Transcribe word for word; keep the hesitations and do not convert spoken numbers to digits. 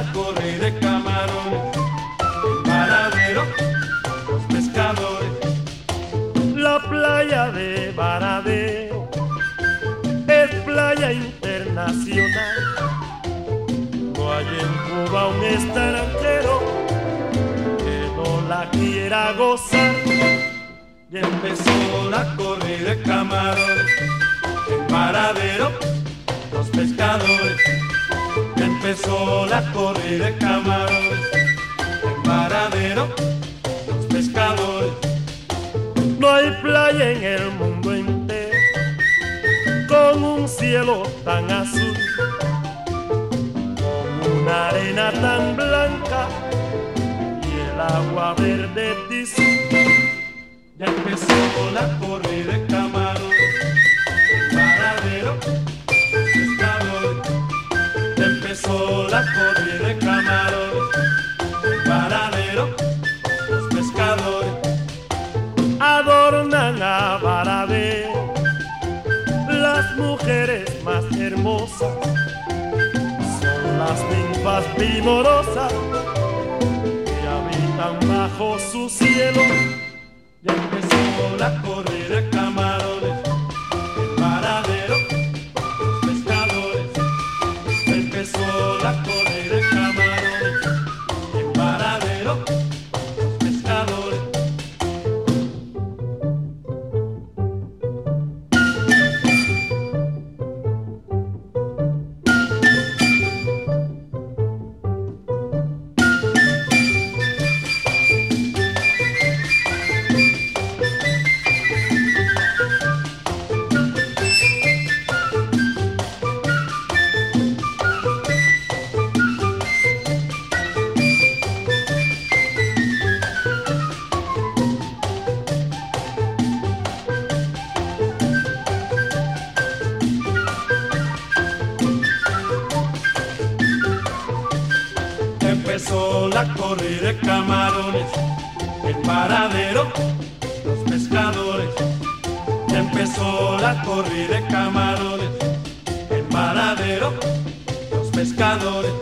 la corrida de camarones, el Varadero, los pescadores. La playa de Varadero es playa internacional. No hay en Cuba un extranjero que no la quiera gozar. Y empezó la corrida de camarones, el Varadero, los pescadores. Y empezó la corrida de camarones, el Varadero, los pescadores. No hay playa en el mundo entero con un cielo tan azul, con una arena tan blanca y el agua verde tizú. Ya empezó la corrida de camarones, el Varadero, los pescadores. Ya empezó la corrida de camarones, el Varadero, los pescadores. Adornan a Varadero las mujeres más hermosas, son las ninfas primorosas que habitan bajo su cielo. Ya empezó la corrida de camarones, el Varadero, los pescadores. Ya empezó la corrida de camarones, el Varadero, los pescadores. Empezó la corrida de camarones, el Varadero, los pescadores. Ya empezó la corrida de camarones, el Varadero, los pescadores.